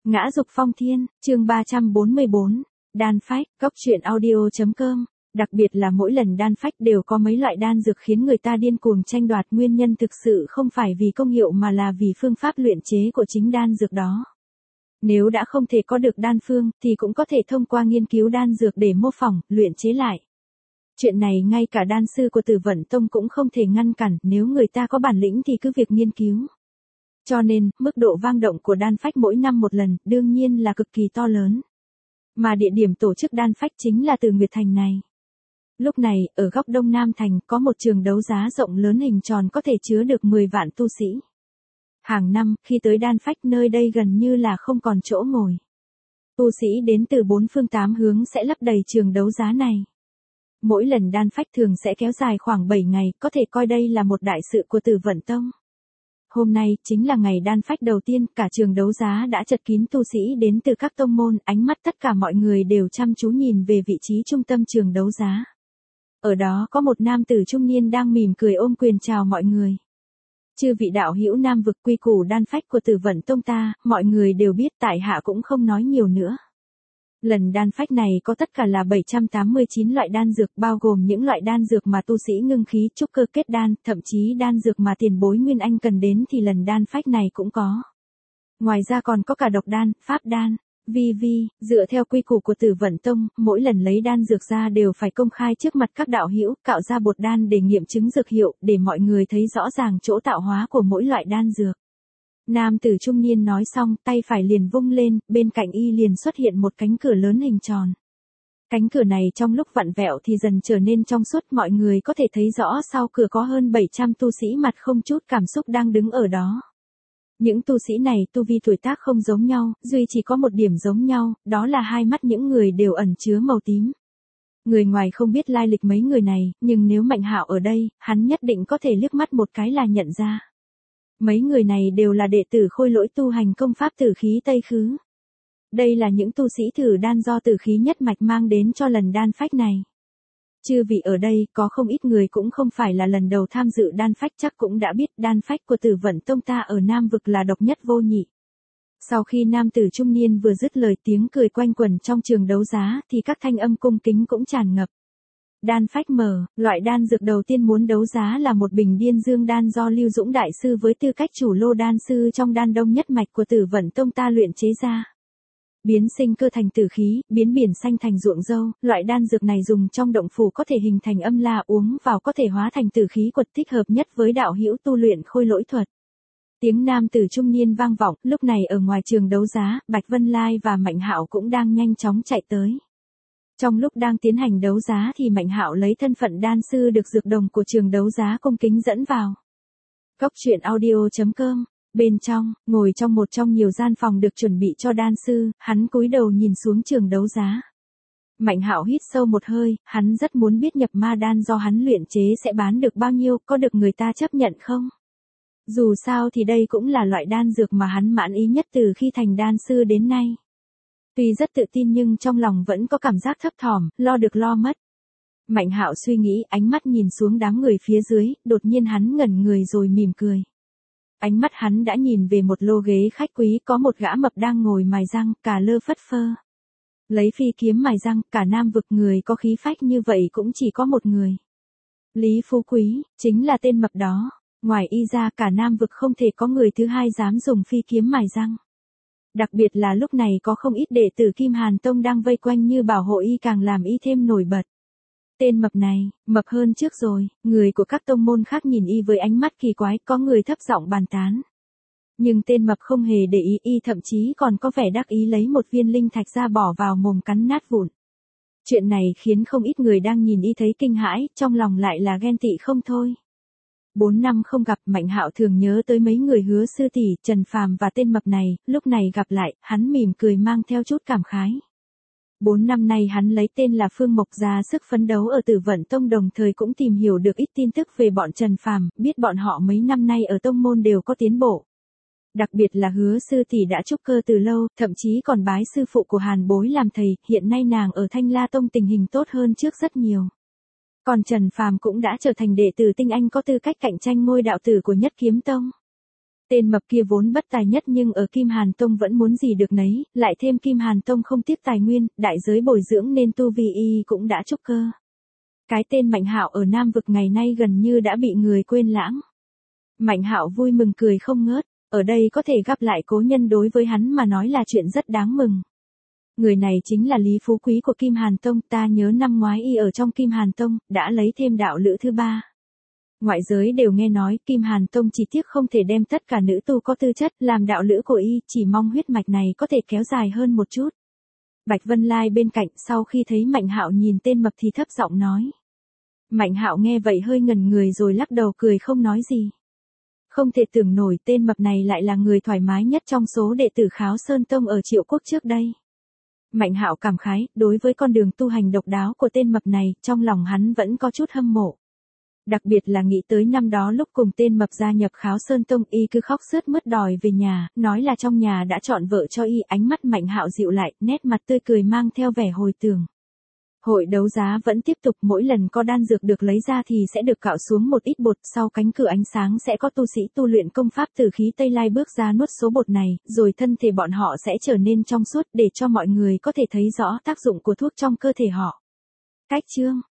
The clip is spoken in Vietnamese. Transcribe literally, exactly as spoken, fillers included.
Ngã dục phong thiên, chương ba trăm bốn mươi bốn, đan phách, góc truyện audio.com. Đặc biệt là mỗi lần đan phách đều có mấy loại đan dược khiến người ta điên cuồng tranh đoạt, nguyên nhân thực sự không phải vì công hiệu mà là vì phương pháp luyện chế của chính đan dược đó. Nếu đã không thể có được đan phương thì cũng có thể thông qua nghiên cứu đan dược để mô phỏng, luyện chế lại. Chuyện này ngay cả đan sư của Tử Vận Tông cũng không thể ngăn cản, nếu người ta có bản lĩnh thì cứ việc nghiên cứu. Cho nên, mức độ vang động của đan phách mỗi năm một lần, đương nhiên là cực kỳ to lớn. Mà địa điểm tổ chức đan phách chính là Từ Nguyệt Thành này. Lúc này, ở góc đông nam thành có một trường đấu giá rộng lớn hình tròn có thể chứa được mười vạn tu sĩ. Hàng năm, khi tới đan phách nơi đây gần như là không còn chỗ ngồi. Tu sĩ đến từ bốn phương tám hướng sẽ lấp đầy trường đấu giá này. Mỗi lần đan phách thường sẽ kéo dài khoảng bảy ngày, có thể coi đây là một đại sự của Tử Vận Tông. Hôm nay, chính là ngày đan phách đầu tiên, cả trường đấu giá đã chật kín tu sĩ đến từ các tông môn, ánh mắt tất cả mọi người đều chăm chú nhìn về vị trí trung tâm trường đấu giá. Ở đó có một nam tử trung niên đang mỉm cười ôm quyền chào mọi người. Chư vị đạo hữu Nam vực, quy củ đan phách của Tử Vận Tông ta, mọi người đều biết, tại hạ cũng không nói nhiều nữa. Lần đan phách này có tất cả là bảy trăm tám mươi chín loại đan dược, bao gồm những loại đan dược mà tu sĩ ngưng khí trúc cơ kết đan, thậm chí đan dược mà tiền bối Nguyên Anh cần đến thì lần đan phách này cũng có. Ngoài ra còn có cả độc đan, pháp đan, vi vi, dựa theo quy củ của Tử Vận Tông, mỗi lần lấy đan dược ra đều phải công khai trước mặt các đạo hữu, cạo ra bột đan để nghiệm chứng dược hiệu, để mọi người thấy rõ ràng chỗ tạo hóa của mỗi loại đan dược. Nam tử trung niên nói xong, tay phải liền vung lên, bên cạnh y liền xuất hiện một cánh cửa lớn hình tròn. Cánh cửa này trong lúc vặn vẹo thì dần trở nên trong suốt, mọi người có thể thấy rõ sau cửa có hơn bảy trăm tu sĩ mặt không chút cảm xúc đang đứng ở đó. Những tu sĩ này tu vi tuổi tác không giống nhau, duy chỉ có một điểm giống nhau, đó là hai mắt những người đều ẩn chứa màu tím. Người ngoài không biết lai lịch mấy người này, nhưng nếu Mạnh Hạo ở đây, hắn nhất định có thể liếc mắt một cái là nhận ra. Mấy người này đều là đệ tử Khôi Lỗi tu hành công pháp Tử Khí Tây Khứ. Đây là những tu sĩ thử đan do Tử Khí nhất mạch mang đến cho lần đan phách này. Chư vị ở đây, có không ít người cũng không phải là lần đầu tham dự đan phách, chắc cũng đã biết đan phách của Tử Vận Tông ta ở Nam vực là độc nhất vô nhị. Sau khi nam tử trung niên vừa dứt lời, tiếng cười quanh quẩn trong trường đấu giá thì các thanh âm cung kính cũng tràn ngập. Đan phách mở, loại đan dược đầu tiên muốn đấu giá là một bình điên dương đan do Lưu Dũng Đại Sư với tư cách chủ lô đan sư trong đan đông nhất mạch của Tử Vận Tông ta luyện chế ra. Biến sinh cơ thành tử khí, biến biển xanh thành ruộng dâu, loại đan dược này dùng trong động phủ có thể hình thành âm la, uống vào có thể hóa thành tử khí quật, thích hợp nhất với đạo hữu tu luyện Khôi Lỗi thuật. Tiếng nam tử trung niên vang vọng, lúc này ở ngoài trường đấu giá, Bạch Vân Lai và Mạnh Hạo cũng đang nhanh chóng chạy tới. Trong lúc đang tiến hành đấu giá thì Mạnh Hạo lấy thân phận đan sư được dược đồng của trường đấu giá cung kính dẫn vào. Góc truyện audio.com. Bên trong, ngồi trong một trong nhiều gian phòng được chuẩn bị cho đan sư, hắn cúi đầu nhìn xuống trường đấu giá. Mạnh Hạo hít sâu một hơi, hắn rất muốn biết nhập ma đan do hắn luyện chế sẽ bán được bao nhiêu, có được người ta chấp nhận không? Dù sao thì đây cũng là loại đan dược mà hắn mãn ý nhất từ khi thành đan sư đến nay. Tuy rất tự tin nhưng trong lòng vẫn có cảm giác thấp thỏm, lo được lo mất. Mạnh Hạo suy nghĩ, ánh mắt nhìn xuống đám người phía dưới, đột nhiên hắn ngẩn người rồi mỉm cười. Ánh mắt hắn đã nhìn về một lô ghế khách quý, có một gã mập đang ngồi mài răng, cà lơ phất phơ. Lấy phi kiếm mài răng, cả Nam vực người có khí phách như vậy cũng chỉ có một người. Lý Phú Quý, chính là tên mập đó. Ngoài y ra cả Nam vực không thể có người thứ hai dám dùng phi kiếm mài răng. Đặc biệt là lúc này có không ít đệ tử Kim Hàn Tông đang vây quanh như bảo hộ y, càng làm y thêm nổi bật. Tên mập này, mập hơn trước rồi, người của các tông môn khác nhìn y với ánh mắt kỳ quái, có người thấp giọng bàn tán. Nhưng tên mập không hề để ý, y thậm chí còn có vẻ đắc ý lấy một viên linh thạch ra bỏ vào mồm cắn nát vụn. Chuyện này khiến không ít người đang nhìn y thấy kinh hãi, trong lòng lại là ghen tị không thôi. Bốn năm không gặp, Mạnh Hạo thường nhớ tới mấy người Hứa sư tỷ, Trần Phàm và tên mập này, lúc này gặp lại, hắn mỉm cười mang theo chút cảm khái. Bốn năm nay hắn lấy tên là Phương Mộc ra sức phấn đấu ở Tử Vận Tông, đồng thời cũng tìm hiểu được ít tin tức về bọn Trần Phàm, biết bọn họ mấy năm nay ở tông môn đều có tiến bộ. Đặc biệt là Hứa sư tỷ đã trúc cơ từ lâu, thậm chí còn bái sư phụ của Hàn Bối làm thầy, hiện nay nàng ở Thanh La Tông tình hình tốt hơn trước rất nhiều. Còn Trần Phàm cũng đã trở thành đệ tử tinh anh có tư cách cạnh tranh ngôi đạo tử của Nhất Kiếm Tông. Tên mập kia vốn bất tài nhất nhưng ở Kim Hàn Tông vẫn muốn gì được nấy, lại thêm Kim Hàn Tông không tiếc tài nguyên, đại giới bồi dưỡng nên tu vi y cũng đã trúc cơ. Cái tên Mạnh Hạo ở Nam Vực ngày nay gần như đã bị người quên lãng. Mạnh Hạo vui mừng cười không ngớt, ở đây có thể gặp lại cố nhân đối với hắn mà nói là chuyện rất đáng mừng. Người này chính là Lý Phú Quý của Kim Hàn Tông, ta nhớ năm ngoái y ở trong Kim Hàn Tông, đã lấy thêm đạo lữ thứ ba. Ngoại giới đều nghe nói Kim Hàn Tông chỉ tiếc không thể đem tất cả nữ tu có tư chất làm đạo lữ của y, chỉ mong huyết mạch này có thể kéo dài hơn một chút. Bạch Vân Lai bên cạnh sau khi thấy Mạnh Hạo nhìn tên mập thì thấp giọng nói. Mạnh Hạo nghe vậy hơi ngẩn người rồi lắc đầu cười không nói gì. Không thể tưởng nổi tên mập này lại là người thoải mái nhất trong số đệ tử Kháo Sơn Tông ở Triệu Quốc trước đây. Mạnh Hạo cảm khái, đối với con đường tu hành độc đáo của tên mập này, trong lòng hắn vẫn có chút hâm mộ. Đặc biệt là nghĩ tới năm đó lúc cùng tên mập gia nhập Kháo Sơn Tông, y cứ khóc sướt mướt đòi về nhà, nói là trong nhà đã chọn vợ cho y. Ánh mắt Mạnh Hạo dịu lại, nét mặt tươi cười mang theo vẻ hồi tưởng. Hội đấu giá vẫn tiếp tục, mỗi lần có đan dược được lấy ra thì sẽ được cạo xuống một ít bột, sau cánh cửa ánh sáng sẽ có tu sĩ tu luyện công pháp tử khí Tây Lai bước ra nuốt số bột này, rồi thân thể bọn họ sẽ trở nên trong suốt để cho mọi người có thể thấy rõ tác dụng của thuốc trong cơ thể họ. Cách chương